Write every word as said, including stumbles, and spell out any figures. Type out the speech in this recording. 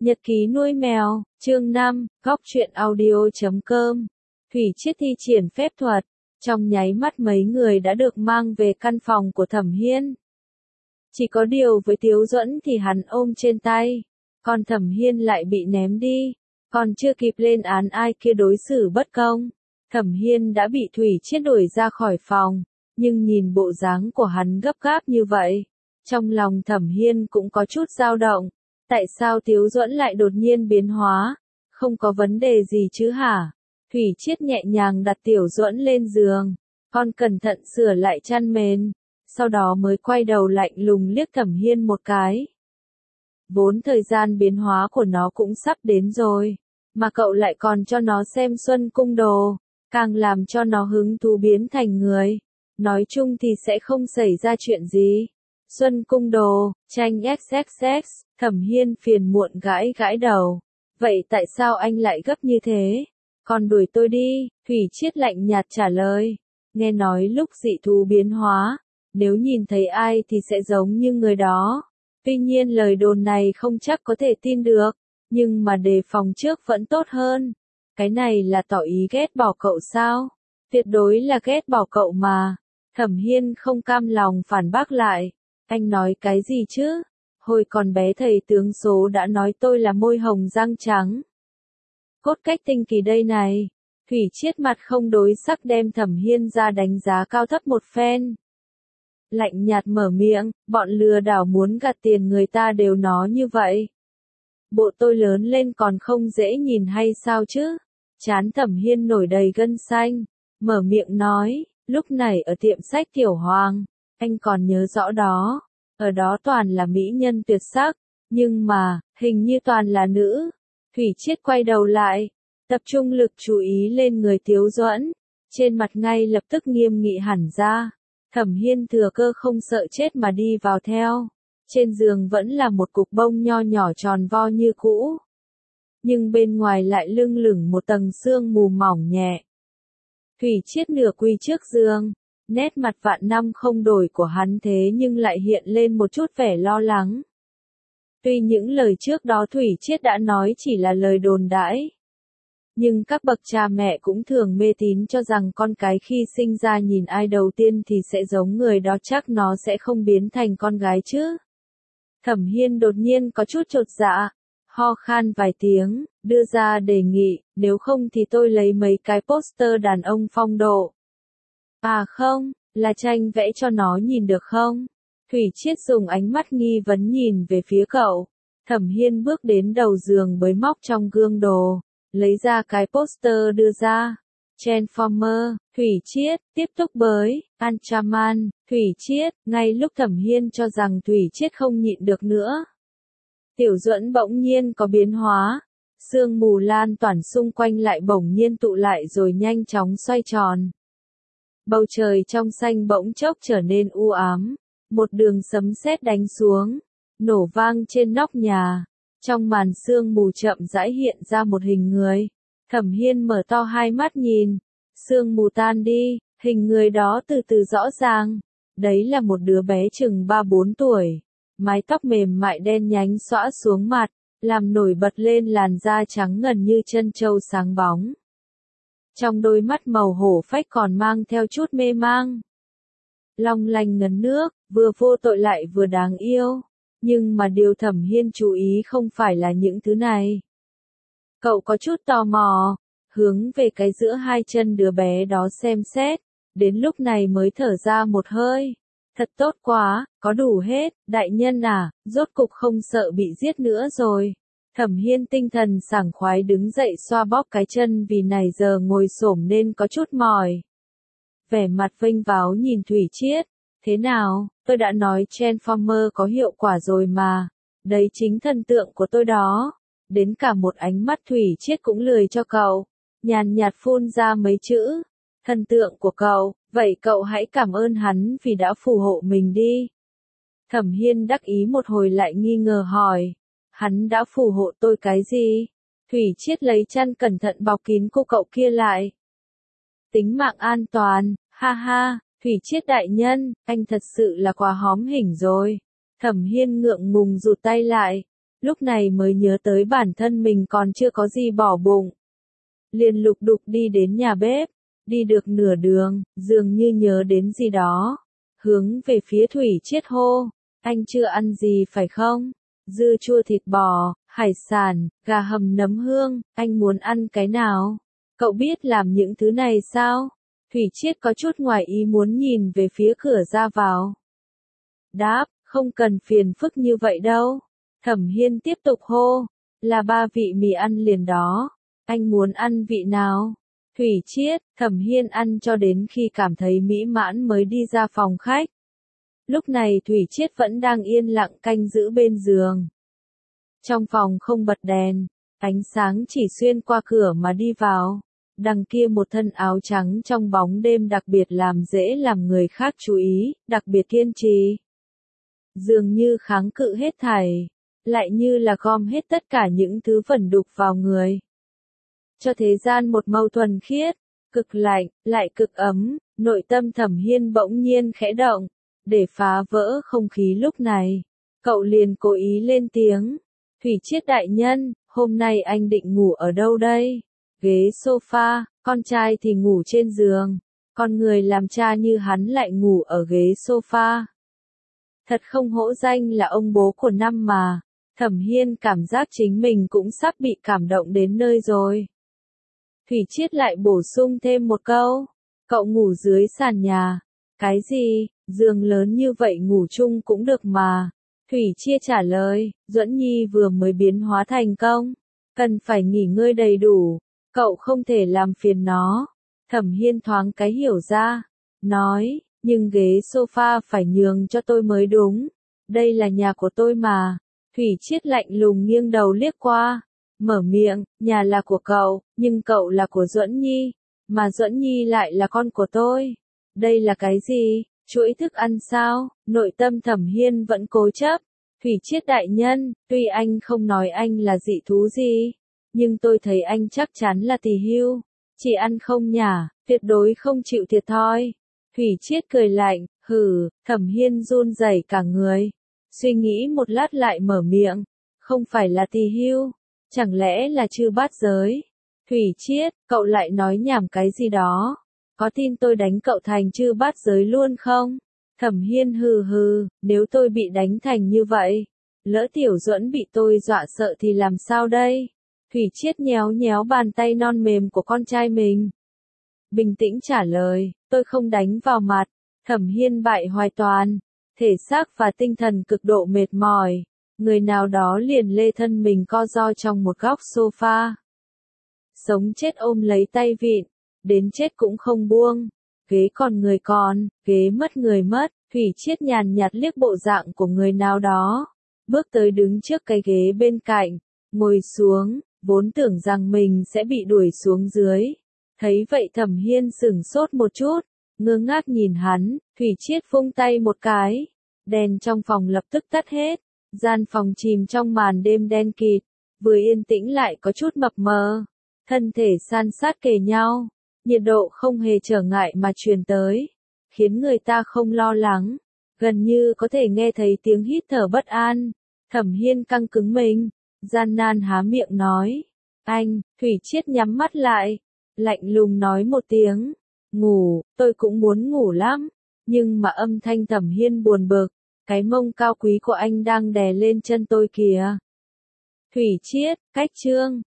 Nhật ký nuôi mèo, chương năm, góc truyện audio chấm com. Thủy Chiết thi triển phép thuật, trong nháy mắt mấy người đã được mang về căn phòng của Thẩm Hiên. Chỉ có điều với Tiếu Duẫn thì hắn ôm trên tay, còn Thẩm Hiên lại bị ném đi, còn chưa kịp lên án ai kia đối xử bất công. Thẩm Hiên đã bị Thủy Chiết đuổi ra khỏi phòng, nhưng nhìn bộ dáng của hắn gấp gáp như vậy, trong lòng Thẩm Hiên cũng có chút dao động. Tại sao Tiếu Duẫn lại đột nhiên biến hóa? Không có vấn đề gì chứ hả? Thủy Chiết nhẹ nhàng đặt Tiểu Duẫn lên giường, con cẩn thận sửa lại chăn mền, sau đó mới quay đầu lạnh lùng liếc Thẩm Hiên một cái. Vốn thời gian biến hóa của nó cũng sắp đến rồi, mà cậu lại còn cho nó xem Xuân Cung Đồ, càng làm cho nó hứng thú biến thành người. Nói chung thì sẽ không xảy ra chuyện gì. Xuân Cung Đồ, tranh ích ích ích, Thẩm Hiên phiền muộn gãi gãi đầu. Vậy tại sao anh lại gấp như thế? Còn đuổi tôi đi, Thủy Chiết lạnh nhạt trả lời. Nghe nói lúc dị thú biến hóa, nếu nhìn thấy ai thì sẽ giống như người đó. Tuy nhiên lời đồn này không chắc có thể tin được, nhưng mà đề phòng trước vẫn tốt hơn. Cái này là tỏ ý ghét bỏ cậu sao? Tuyệt đối là ghét bỏ cậu mà. Thẩm Hiên không cam lòng phản bác lại. Anh nói cái gì chứ? Hồi còn bé thầy tướng số đã nói tôi là môi hồng răng trắng. Cốt cách tinh kỳ đây này. Thủy Chiết mặt không đối sắc đem Thẩm Hiên ra đánh giá cao thấp một phen. Lạnh nhạt mở miệng, bọn lừa đảo muốn gạt tiền người ta đều nói như vậy. Bộ tôi lớn lên còn không dễ nhìn hay sao chứ? Trán Thẩm Hiên nổi đầy gân xanh, mở miệng nói, lúc này ở tiệm sách Tiểu Hoàng, anh còn nhớ rõ đó, ở đó toàn là mỹ nhân tuyệt sắc, nhưng mà, hình như toàn là nữ. Thủy Chiết quay đầu lại, tập trung lực chú ý lên người Tiếu Duẫn, trên mặt ngay lập tức nghiêm nghị hẳn ra. Thẩm Hiên thừa cơ không sợ chết mà đi vào theo. Trên giường vẫn là một cục bông nho nhỏ tròn vo như cũ, nhưng bên ngoài lại lưng lửng một tầng sương mù mỏng nhẹ. Thủy Chiết nửa quỳ trước giường, nét mặt vạn năm không đổi của hắn thế nhưng lại hiện lên một chút vẻ lo lắng. Tuy những lời trước đó Thủy Chiết đã nói chỉ là lời đồn đãi, nhưng các bậc cha mẹ cũng thường mê tín cho rằng con cái khi sinh ra nhìn ai đầu tiên thì sẽ giống người đó, chắc nó sẽ không biến thành con gái chứ. Thẩm Hiên đột nhiên có chút chột dạ, ho khan vài tiếng, đưa ra đề nghị, nếu không thì tôi lấy mấy cái poster đàn ông phong độ. À không, là tranh vẽ cho nó nhìn được không? Thủy Chiết dùng ánh mắt nghi vấn nhìn về phía cậu. Thẩm Hiên bước đến đầu giường bới móc trong gương đồ, lấy ra cái poster đưa ra. Transformer, Thủy Chiết, tiếp tục bới, Ultraman, Thủy Chiết, ngay lúc Thẩm Hiên cho rằng Thủy Chiết không nhịn được nữa. Tiểu Duẫn bỗng nhiên có biến hóa, sương mù lan tỏa xung quanh lại bỗng nhiên tụ lại rồi nhanh chóng xoay tròn. Bầu trời trong xanh bỗng chốc trở nên u ám, một đường sấm sét đánh xuống, nổ vang trên nóc nhà. Trong màn sương mù chậm rãi hiện ra một hình người. Thẩm Hiên mở to hai mắt nhìn, sương mù tan đi, hình người đó từ từ rõ ràng. Đấy là một đứa bé chừng ba bốn tuổi, mái tóc mềm mại đen nhánh xõa xuống mặt, làm nổi bật lên làn da trắng ngần như trân châu sáng bóng. Trong đôi mắt màu hổ phách còn mang theo chút mê mang. Long lanh ngấn nước, vừa vô tội lại vừa đáng yêu. Nhưng mà điều Thẩm Hiên chú ý không phải là những thứ này. Cậu có chút tò mò, hướng về cái giữa hai chân đứa bé đó xem xét, đến lúc này mới thở ra một hơi. Thật tốt quá, có đủ hết, đại nhân à, rốt cục không sợ bị giết nữa rồi. Thẩm Hiên tinh thần sảng khoái đứng dậy xoa bóp cái chân vì này giờ ngồi xổm nên có chút mỏi. Vẻ mặt vênh váo nhìn Thủy Chiết. Thế nào, tôi đã nói Transformer có hiệu quả rồi mà. Đấy chính thần tượng của tôi đó. Đến cả một ánh mắt Thủy Chiết cũng lười cho cậu. Nhàn nhạt phun ra mấy chữ. Thần tượng của cậu, vậy cậu hãy cảm ơn hắn vì đã phù hộ mình đi. Thẩm Hiên đắc ý một hồi lại nghi ngờ hỏi. Hắn đã phù hộ tôi cái gì? Thủy Chiết lấy chăn cẩn thận bọc kín cô cậu kia lại. Tính mạng an toàn, ha ha. Thủy Chiết đại nhân, anh thật sự là quá hóm hỉnh rồi. Thẩm Hiên ngượng ngùng rụt tay lại. lúc này mới nhớ tới bản thân mình còn chưa có gì bỏ bụng. Liền lục đục đi đến nhà bếp, đi được nửa đường, dường như nhớ đến gì đó, hướng về phía Thủy Chiết hô, anh chưa ăn gì phải không? Dưa chua thịt bò, hải sản, gà hầm nấm hương, anh muốn ăn cái nào? Cậu biết làm những thứ này sao? Thủy Chiết có chút ngoài ý muốn nhìn về phía cửa ra vào. Đáp, không cần phiền phức như vậy đâu. Thẩm Hiên tiếp tục hô, là ba vị mì ăn liền đó. Anh muốn ăn vị nào? Thủy Chiết, Thẩm Hiên ăn cho đến khi cảm thấy mỹ mãn mới đi ra phòng khách. Lúc này Thủy Chiết vẫn đang yên lặng canh giữ bên giường. Trong phòng không bật đèn, ánh sáng chỉ xuyên qua cửa mà đi vào. Đằng kia một thân áo trắng trong bóng đêm đặc biệt làm dễ làm người khác chú ý, đặc biệt kiên trì. Dường như kháng cự hết thảy, lại như là gom hết tất cả những thứ vẩn đục vào người. Cho thế gian một mâu thuần khiết, cực lạnh, lại cực ấm, nội tâm Thẩm Hiên bỗng nhiên khẽ động, để phá vỡ không khí lúc này. Cậu liền cố ý lên tiếng, Thủy Chiết đại nhân, hôm nay anh định ngủ ở đâu đây? Ghế sofa, con trai thì ngủ trên giường, con người làm cha như hắn lại ngủ ở ghế sofa. Thật không hổ danh là ông bố của năm mà. Thẩm Hiên cảm giác chính mình cũng sắp bị cảm động đến nơi rồi. Thủy Chiết lại bổ sung thêm một câu, cậu ngủ dưới sàn nhà. Cái gì, giường lớn như vậy ngủ chung cũng được mà. Thủy Chiết trả lời, Duẫn Nhi vừa mới biến hóa thành công, cần phải nghỉ ngơi đầy đủ, cậu không thể làm phiền nó. Thẩm Hiên thoáng cái hiểu ra, nói, nhưng ghế sofa phải nhường cho tôi mới đúng, đây là nhà của tôi mà. Thủy Chiết lạnh lùng nghiêng đầu liếc qua, mở miệng, nhà là của cậu, nhưng cậu là của Duẫn Nhi, mà Duẫn Nhi lại là con của tôi. Đây là cái gì? Chuỗi thức ăn sao? Nội tâm Thẩm Hiên vẫn cố chấp. Thủy Chiết đại nhân, tuy anh không nói anh là dị thú gì, nhưng tôi thấy anh chắc chắn là tỳ hưu. Chỉ ăn không nhả, tuyệt đối không chịu thiệt thòi. Thủy Chiết cười lạnh, hừ, Thẩm Hiên run rẩy cả người. Suy nghĩ một lát lại mở miệng, không phải là tỳ hưu, chẳng lẽ là chư bát giới? Thủy Chiết, cậu lại nói nhảm cái gì đó? Có tin tôi đánh cậu thành chư bát giới luôn không? Thẩm Hiên hừ hừ, nếu tôi bị đánh thành như vậy, lỡ Tiểu Duẫn bị tôi dọa sợ thì làm sao đây? Thủy Chiết nhéo nhéo bàn tay non mềm của con trai mình. Bình tĩnh trả lời, tôi không đánh vào mặt. Thẩm Hiên bại hoàn toàn, thể xác và tinh thần cực độ mệt mỏi. Người nào đó liền lê thân mình co ro trong một góc sofa. Sống chết ôm lấy tay vịn, đến chết cũng không buông. Ghế còn người còn, ghế mất người mất. Thủy Chiết nhàn nhạt liếc bộ dạng của người nào đó, bước tới đứng trước cái ghế bên cạnh, ngồi xuống, vốn tưởng rằng mình sẽ bị đuổi xuống dưới. Thấy vậy Thẩm Hiên sửng sốt một chút, ngơ ngác nhìn hắn. Thủy Chiết vung tay một cái, đèn trong phòng lập tức tắt hết, gian phòng chìm trong màn đêm đen kịt, vừa yên tĩnh lại có chút mập mờ, thân thể san sát kề nhau, nhiệt độ không hề trở ngại mà truyền tới, khiến người ta không lo lắng, gần như có thể nghe thấy tiếng hít thở bất an. Thẩm Hiên căng cứng mình, gian nan há miệng nói, anh. Thủy Chiết nhắm mắt lại, lạnh lùng nói một tiếng, ngủ, tôi cũng muốn ngủ lắm, nhưng mà âm thanh Thẩm Hiên buồn bực, cái mông cao quý của anh đang đè lên chân tôi kìa. Thủy Chiết, cách chương.